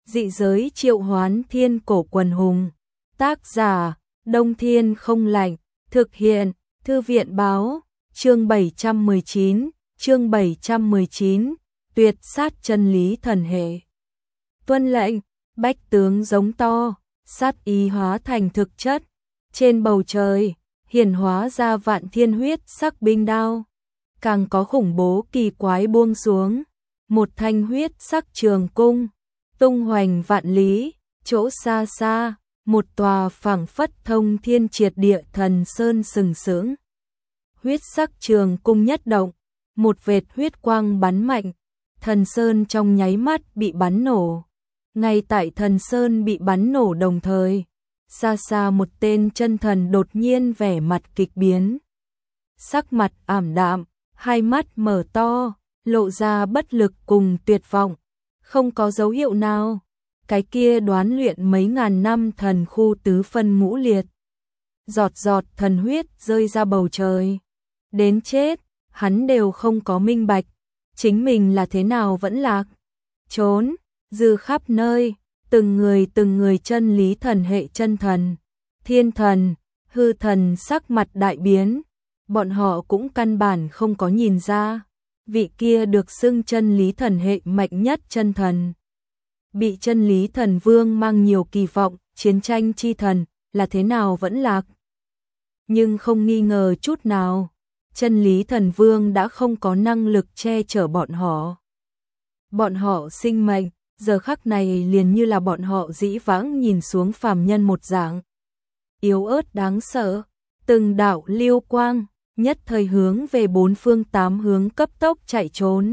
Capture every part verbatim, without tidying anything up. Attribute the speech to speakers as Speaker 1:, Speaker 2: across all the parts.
Speaker 1: Dị giới triệu hoán thiên cổ quần hùng. Tác giả, Đông Thiên không lạnh. Thực hiện, Thư viện báo. Chương bảy trăm mười chín, chương bảy trăm mười chín, tuyệt sát chân lý thần hệ. Tuân lệnh, bách tướng giống to, sát ý hóa thành thực chất. Trên bầu trời, hiển hóa ra vạn thiên huyết sắc binh đao. Càng có khủng bố kỳ quái buông xuống. Một thanh huyết sắc trường cung, tung hoành vạn lý, chỗ xa xa, một tòa phảng phất thông thiên triệt địa thần sơn sừng sững. Huyết sắc trường cung nhất động, một vệt huyết quang bắn mạnh, thần sơn trong nháy mắt bị bắn nổ. Ngay tại thần sơn bị bắn nổ đồng thời, xa xa một tên chân thần đột nhiên vẻ mặt kịch biến. Sắc mặt ảm đạm, hai mắt mở to, lộ ra bất lực cùng tuyệt vọng, không có dấu hiệu nào. Cái kia đoán luyện mấy ngàn năm thần khu tứ phân ngũ liệt. Giọt giọt thần huyết rơi ra bầu trời. Đến chết, hắn đều không có minh bạch, chính mình là thế nào vẫn lạc. Trốn, dư khắp nơi, từng người từng người chân lý thần hệ chân thần, thiên thần, hư thần sắc mặt đại biến. Bọn họ cũng căn bản không có nhìn ra, vị kia được xưng chân lý thần hệ mạnh nhất chân thần. Bị chân lý thần vương mang nhiều kỳ vọng, chiến tranh chi thần, là thế nào vẫn lạc. Nhưng không nghi ngờ chút nào, chân lý thần vương đã không có năng lực che chở bọn họ. Bọn họ sinh mệnh, giờ khắc này liền như là bọn họ dĩ vãng nhìn xuống phàm nhân một dạng. Yếu ớt đáng sợ, từng đạo lưu quang, nhất thời hướng về bốn phương tám hướng cấp tốc chạy trốn.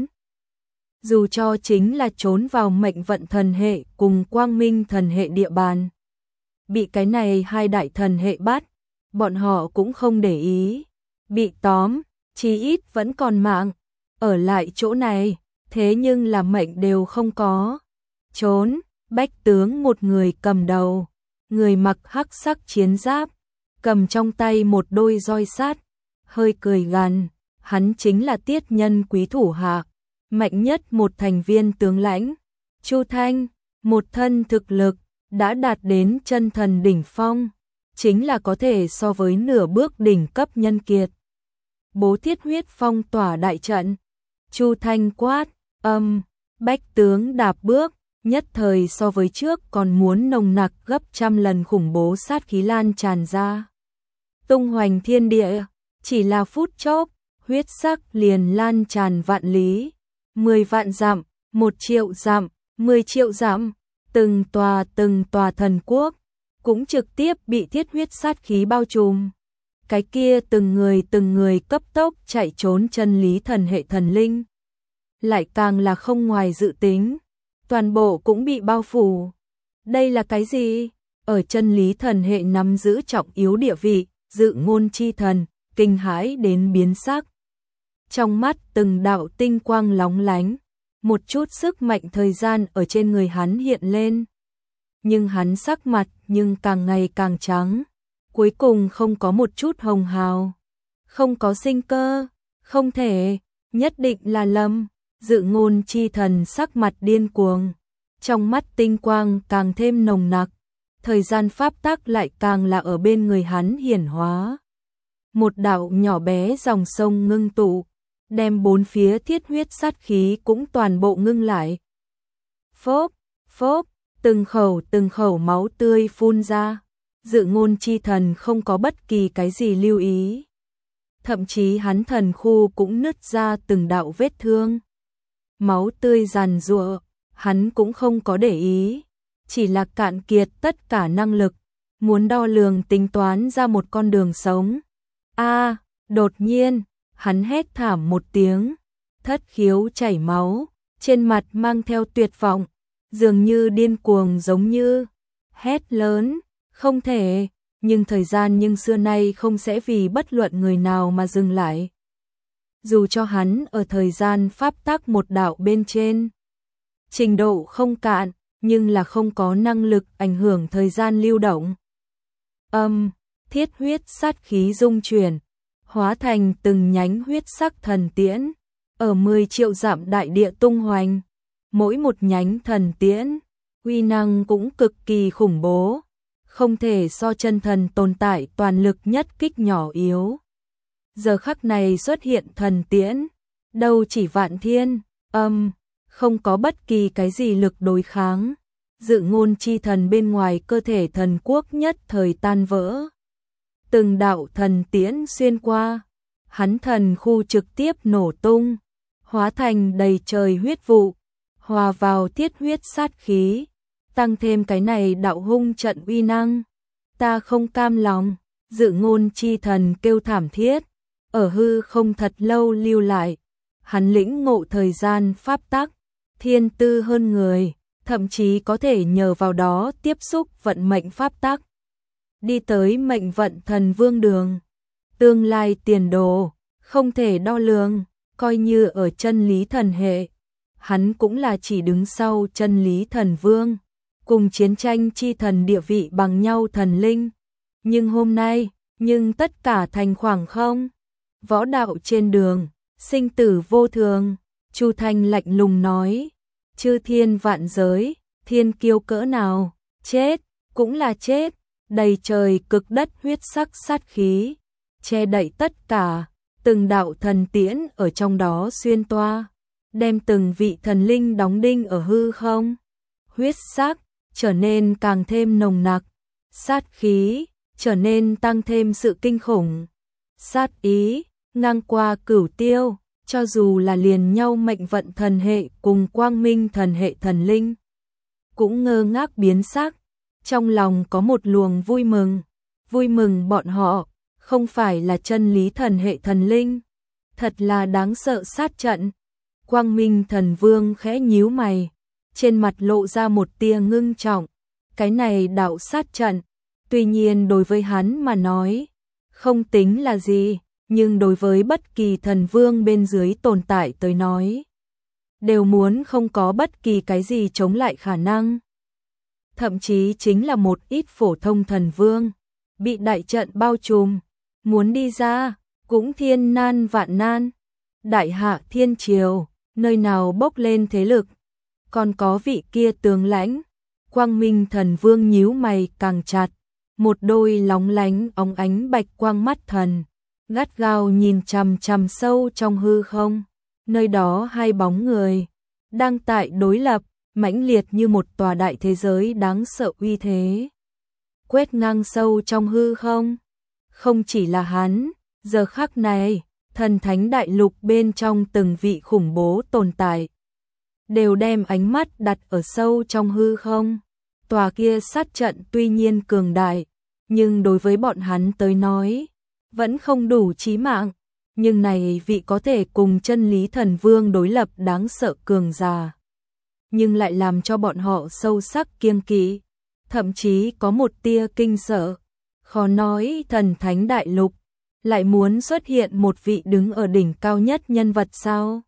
Speaker 1: Dù cho chính là trốn vào mệnh vận thần hệ cùng quang minh thần hệ địa bàn. Bị cái này hai đại thần hệ bắt, bọn họ cũng không để ý. Bị tóm, chí ít vẫn còn mạng, ở lại chỗ này, thế nhưng là mệnh đều không có. Trốn, bách tướng một người cầm đầu, người mặc hắc sắc chiến giáp, cầm trong tay một đôi roi sắt, hơi cười gằn, hắn chính là Tiết Nhân quý thủ hạ, mạnh nhất một thành viên tướng lãnh. Chu Thanh, một thân thực lực, đã đạt đến chân thần đỉnh phong, chính là có thể so với nửa bước đỉnh cấp nhân kiệt. Bố thiết huyết phong tỏa đại trận. Chu Thanh quát, âm, bách tướng đạp bước, nhất thời so với trước còn muốn nồng nặc gấp trăm lần khủng bố sát khí lan tràn ra. Tung hoành thiên địa, chỉ là phút chốc, huyết sắc liền lan tràn vạn lý, mười vạn dặm, một triệu dặm, mười triệu dặm, từng tòa từng tòa thần quốc, cũng trực tiếp bị thiết huyết sát khí bao trùm. Cái kia từng người từng người cấp tốc chạy trốn chân lý thần hệ thần linh. Lại càng là không ngoài dự tính, toàn bộ cũng bị bao phủ. Đây là cái gì? Ở chân lý thần hệ nắm giữ trọng yếu địa vị, dự ngôn chi thần, kinh hãi đến biến sắc. Trong mắt từng đạo tinh quang lóng lánh, một chút sức mạnh thời gian ở trên người hắn hiện lên. Nhưng hắn sắc mặt nhưng càng ngày càng trắng, cuối cùng không có một chút hồng hào, không có sinh cơ, không thể, nhất định là lầm. Dự ngôn chi thần sắc mặt điên cuồng, trong mắt tinh quang càng thêm nồng nặc, thời gian pháp tắc lại càng là ở bên người hắn hiển hóa. Một đạo nhỏ bé dòng sông ngưng tụ, đem bốn phía thiết huyết sát khí cũng toàn bộ ngưng lại. Phốp, phốp, từng khẩu từng khẩu máu tươi phun ra, dự ngôn chi thần không có bất kỳ cái gì lưu ý. Thậm chí hắn thần khu cũng nứt ra từng đạo vết thương. Máu tươi giàn giụa, hắn cũng không có để ý, chỉ là cạn kiệt tất cả năng lực, muốn đo lường tính toán ra một con đường sống. A, à, đột nhiên, hắn hét thảm một tiếng, thất khiếu chảy máu, trên mặt mang theo tuyệt vọng, dường như điên cuồng giống như, hét lớn, không thể, nhưng thời gian nhưng xưa nay không sẽ vì bất luận người nào mà dừng lại. Dù cho hắn ở thời gian pháp tắc một đạo bên trên, trình độ không cạn, nhưng là không có năng lực ảnh hưởng thời gian lưu động. Âm, thiết huyết sát khí dung chuyển, hóa thành từng nhánh huyết sắc thần tiễn, ở mười triệu dặm đại địa tung hoành, mỗi một nhánh thần tiễn, uy năng cũng cực kỳ khủng bố, không thể so chân thần tồn tại toàn lực nhất kích nhỏ yếu. Giờ khắc này xuất hiện thần tiễn, đâu chỉ vạn thiên, âm, không có bất kỳ cái gì lực đối kháng. Dự ngôn chi thần bên ngoài cơ thể thần quốc nhất thời tan vỡ. Từng đạo thần tiễn xuyên qua, hắn thần khu trực tiếp nổ tung, hóa thành đầy trời huyết vụ, hòa vào thiết huyết sát khí, tăng thêm cái này đạo hung trận uy năng. Ta không cam lòng, dự ngôn chi thần kêu thảm thiết, ở hư không thật lâu lưu lại, hắn lĩnh ngộ thời gian pháp tắc, thiên tư hơn người, thậm chí có thể nhờ vào đó tiếp xúc vận mệnh pháp tắc, đi tới mệnh vận thần vương đường. Tương lai tiền đồ, không thể đo lường, coi như ở chân lý thần hệ, hắn cũng là chỉ đứng sau chân lý thần vương, cùng chiến tranh chi thần địa vị bằng nhau thần linh. Nhưng hôm nay, nhưng tất cả thành khoảng không. Võ đạo trên đường, sinh tử vô thường, Chu Thanh lạnh lùng nói, chư thiên vạn giới, thiên kiêu cỡ nào, chết, cũng là chết, đầy trời cực đất huyết sắc sát khí, che đậy tất cả, từng đạo thần tiễn ở trong đó xuyên toa, đem từng vị thần linh đóng đinh ở hư không. Huyết sắc trở nên càng thêm nồng nặc, sát khí trở nên tăng thêm sự kinh khủng, sát ý ngang qua cửu tiêu, cho dù là liền nhau mệnh vận thần hệ cùng quang minh thần hệ thần linh, cũng ngơ ngác biến sắc, trong lòng có một luồng vui mừng, vui mừng bọn họ không phải là chân lý thần hệ thần linh, thật là đáng sợ sát trận. Quang minh thần vương khẽ nhíu mày, trên mặt lộ ra một tia ngưng trọng, cái này đạo sát trận, tuy nhiên đối với hắn mà nói, không tính là gì, nhưng đối với bất kỳ thần vương bên dưới tồn tại tới nói, đều muốn không có bất kỳ cái gì chống lại khả năng. Thậm chí chính là một ít phổ thông thần vương, bị đại trận bao trùm, muốn đi ra, cũng thiên nan vạn nan. Đại hạ thiên triều, nơi nào bốc lên thế lực, còn có vị kia tướng lãnh, quang minh thần vương nhíu mày càng chặt, một đôi lóng lánh óng ánh bạch quang mắt thần, gắt gao nhìn chằm chằm sâu trong hư không, nơi đó hai bóng người, đang tại đối lập, mãnh liệt như một tòa đại thế giới đáng sợ uy thế. Quét ngang sâu trong hư không, không chỉ là hắn, giờ khắc này, thần thánh đại lục bên trong từng vị khủng bố tồn tại, đều đem ánh mắt đặt ở sâu trong hư không. Tòa kia sát trận tuy nhiên cường đại, nhưng đối với bọn hắn tới nói, vẫn không đủ chí mạng, nhưng này vị có thể cùng chân lý thần vương đối lập đáng sợ cường giả, nhưng lại làm cho bọn họ sâu sắc kiêng kỵ, thậm chí có một tia kinh sợ. Khó nói thần thánh đại lục lại muốn xuất hiện một vị đứng ở đỉnh cao nhất nhân vật sao?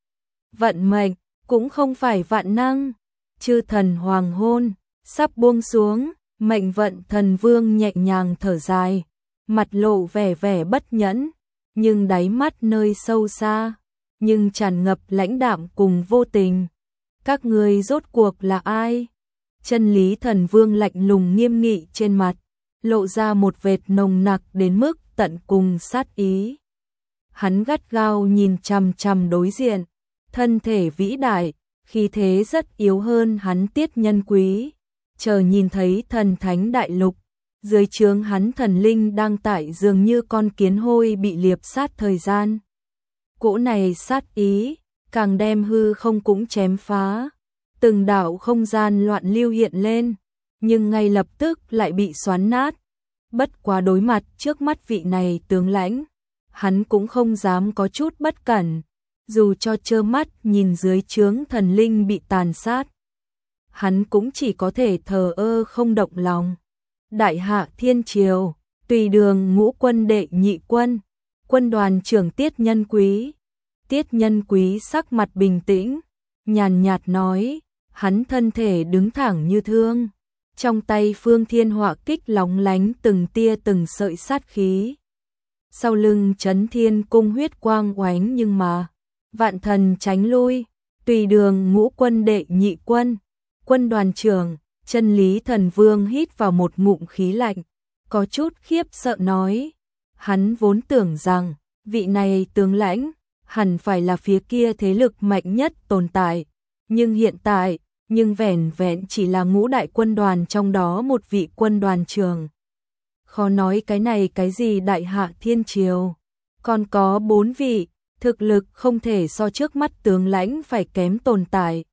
Speaker 1: Vận mệnh cũng không phải vạn năng, chư thần hoàng hôn sắp buông xuống, mệnh vận thần vương nhẹ nhàng thở dài, mặt lộ vẻ vẻ bất nhẫn, nhưng đáy mắt nơi sâu xa, nhưng tràn ngập lãnh đạm cùng vô tình. Các ngươi rốt cuộc là ai? Chân lý thần vương lạnh lùng nghiêm nghị trên mặt, lộ ra một vệt nồng nặc đến mức tận cùng sát ý. Hắn gắt gao nhìn chằm chằm đối diện, thân thể vĩ đại, khí thế rất yếu hơn hắn Tiết Nhân Quý. Chờ nhìn thấy thần thánh đại lục, dưới trướng hắn thần linh đang tại dường như con kiến hôi bị liệp sát thời gian. Cỗ này sát ý, càng đem hư không cũng chém phá. Từng đạo không gian loạn lưu hiện lên, nhưng ngay lập tức lại bị xoắn nát. Bất quá đối mặt trước mắt vị này tướng lãnh, hắn cũng không dám có chút bất cẩn, dù cho trơ mắt nhìn dưới trướng thần linh bị tàn sát. Hắn cũng chỉ có thể thờ ơ không động lòng. Đại hạ thiên triều, tùy đường ngũ quân đệ nhị quân, quân đoàn trưởng Tiết Nhân Quý. Tiết Nhân Quý sắc mặt bình tĩnh, nhàn nhạt nói, hắn thân thể đứng thẳng như thương, trong tay phương thiên họa kích lóng lánh từng tia từng sợi sát khí. Sau lưng Chấn Thiên cung huyết quang oánh nhưng mà, vạn thần tránh lui, tùy đường ngũ quân đệ nhị quân, quân đoàn trưởng, Chân Lý Thần Vương hít vào một ngụm khí lạnh, có chút khiếp sợ nói. Hắn vốn tưởng rằng, vị này tướng lãnh, hẳn phải là phía kia thế lực mạnh nhất tồn tại. Nhưng hiện tại, nhưng vẻn vẹn chỉ là ngũ đại quân đoàn trong đó một vị quân đoàn trưởng. Khó nói cái này cái gì đại hạ thiên triều. Còn có bốn vị, thực lực không thể so trước mắt tướng lãnh phải kém tồn tại.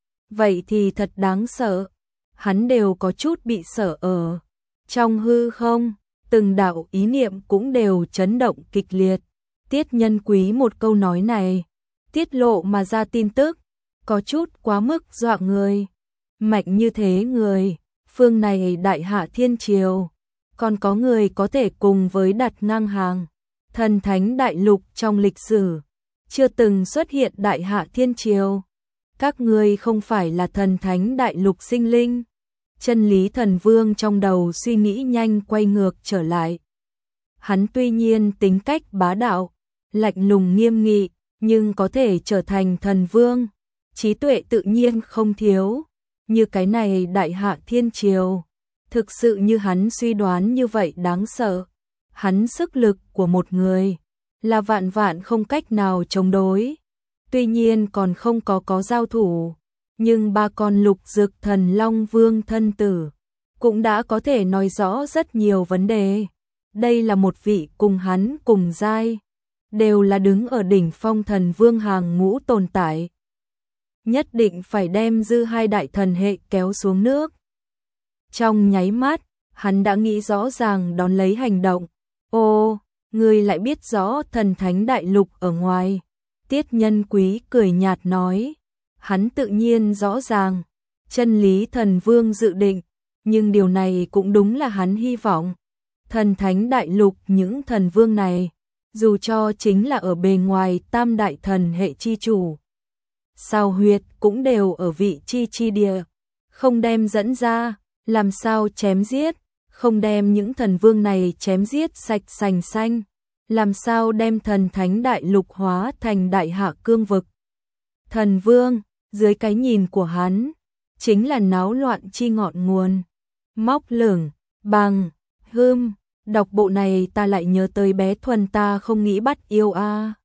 Speaker 1: Vậy thì thật đáng sợ. Hắn đều có chút bị sợ ở. Trong hư không, từng đạo ý niệm cũng đều chấn động kịch liệt. Tiết Nhân Quý một câu nói này, tiết lộ mà ra tin tức, có chút quá mức dọa người. Mạnh như thế người, phương này đại hạ thiên triều, còn có người có thể cùng với đặt ngang hàng. Thần thánh đại lục trong lịch sử, chưa từng xuất hiện đại hạ thiên triều. Các ngươi không phải là thần thánh đại lục sinh linh. Chân Lý Thần Vương trong đầu suy nghĩ nhanh quay ngược trở lại. Hắn tuy nhiên tính cách bá đạo, lạnh lùng nghiêm nghị, nhưng có thể trở thành thần vương. Trí tuệ tự nhiên không thiếu, như cái này đại hạ thiên triều. Thực sự như hắn suy đoán như vậy đáng sợ. Hắn sức lực của một người là vạn vạn không cách nào chống đối. Tuy nhiên còn không có có giao thủ, nhưng ba con lục dực thần Long Vương thân tử cũng đã có thể nói rõ rất nhiều vấn đề. Đây là một vị cùng hắn cùng giai, đều là đứng ở đỉnh phong thần vương hàng ngũ tồn tại. Nhất định phải đem dư hai đại thần hệ kéo xuống nước. Trong nháy mắt, hắn đã nghĩ rõ ràng đón lấy hành động. Ô, ngươi lại biết rõ thần thánh đại lục ở ngoài. Tiết Nhân Quý cười nhạt nói. Hắn tự nhiên rõ ràng, Chân Lý Thần Vương dự định, nhưng điều này cũng đúng là hắn hy vọng. Thần thánh đại lục những thần vương này, dù cho chính là ở bề ngoài tam đại thần hệ chi chủ, sao huyệt cũng đều ở vị chi chi địa, không đem dẫn ra, làm sao chém giết, không đem những thần vương này chém giết sạch sành xanh, làm sao đem thần thánh đại lục hóa thành đại hạ cương vực. Thần vương, dưới cái nhìn của hắn, chính là náo loạn chi ngọn nguồn. Móc lửng, bằng, hươm, đọc bộ này ta lại nhớ tới bé Thuần ta không nghĩ bắt yêu a. À.